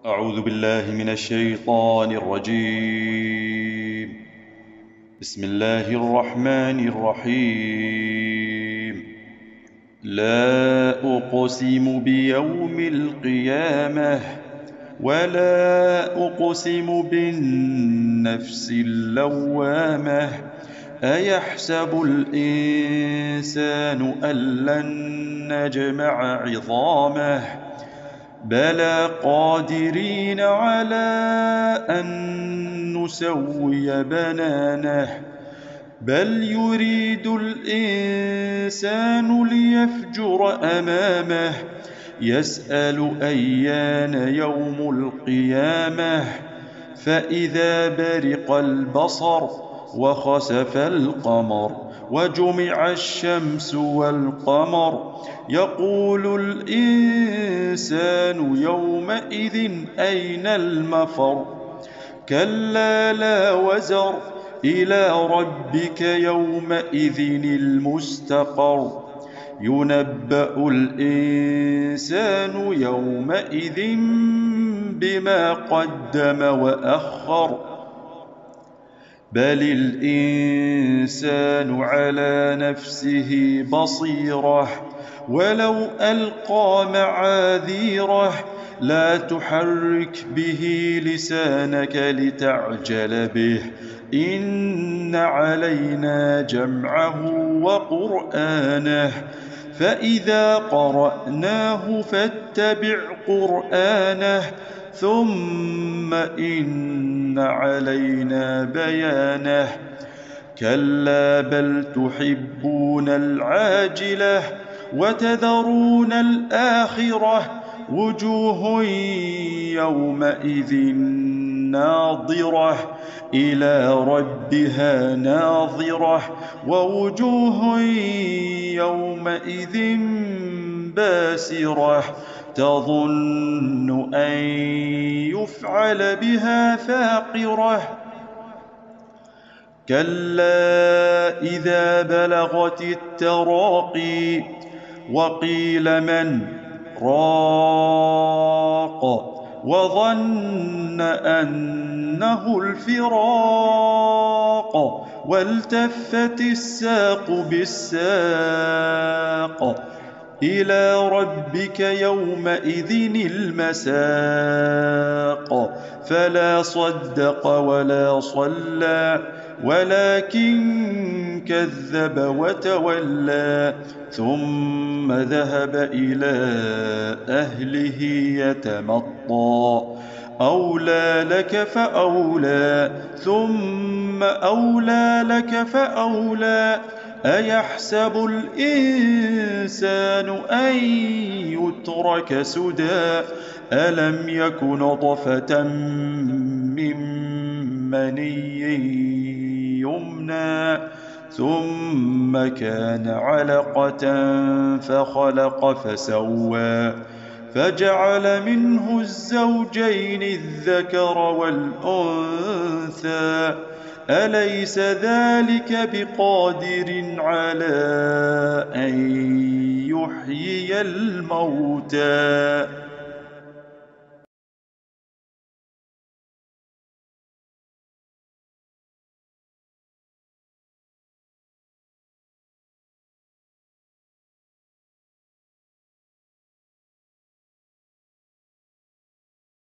أعوذ بالله من الشيطان الرجيم. بسم الله الرحمن الرحيم. لا أقسم بيوم القيامة ولا أقسم بالنفس اللوامة. أيحسب الإنسان أن لن نجمع عظامه بلى قادرين على أن نسوي بنانه بل يريد الإنسان ليفجر أمامه يسأل أيان يوم القيامة فإذا برق البصر وخسف القمر وجمع الشمس والقمر يقول الإنسان يومئذ أين المفر كلا لا وزر إلى ربك يومئذ المستقر ينبأ الإنسان يومئذ بما قدم وأخر بل الإنسان على نفسه بصيرة ولو ألقى معاذيره لا تحرك به لسانك لتعجل به إن علينا جمعه وقرآنه فإذا قرأناه فاتبع قرآنه ثم إن علينا بيانه كلا بل تحبون العاجلة وتذرون الآخرة وجوه يومئذ ناظرة إلى ربها ناظرة ووجوه يومئذ باسرة تظن أن يفعل بها فاقرة كلا إذا بلغت التراقي وقيل من راق وظن أنه الفراق والتفت الساق بالساق إلى ربك يومئذ المساق فلا صدق ولا صلى ولكن كذب وتولى ثم ذهب إلى أهله يتمطى أولى لك فأولى ثم أولى لك فأولى أيحسب الإنسان أن يترك سدى ألم يك نطفة من مني يمنى ثم كان علقة فخلق فسوى فجعل منه الزوجين الذكر والأنثى أليس ذلك بقادر على أن يحيي الموتى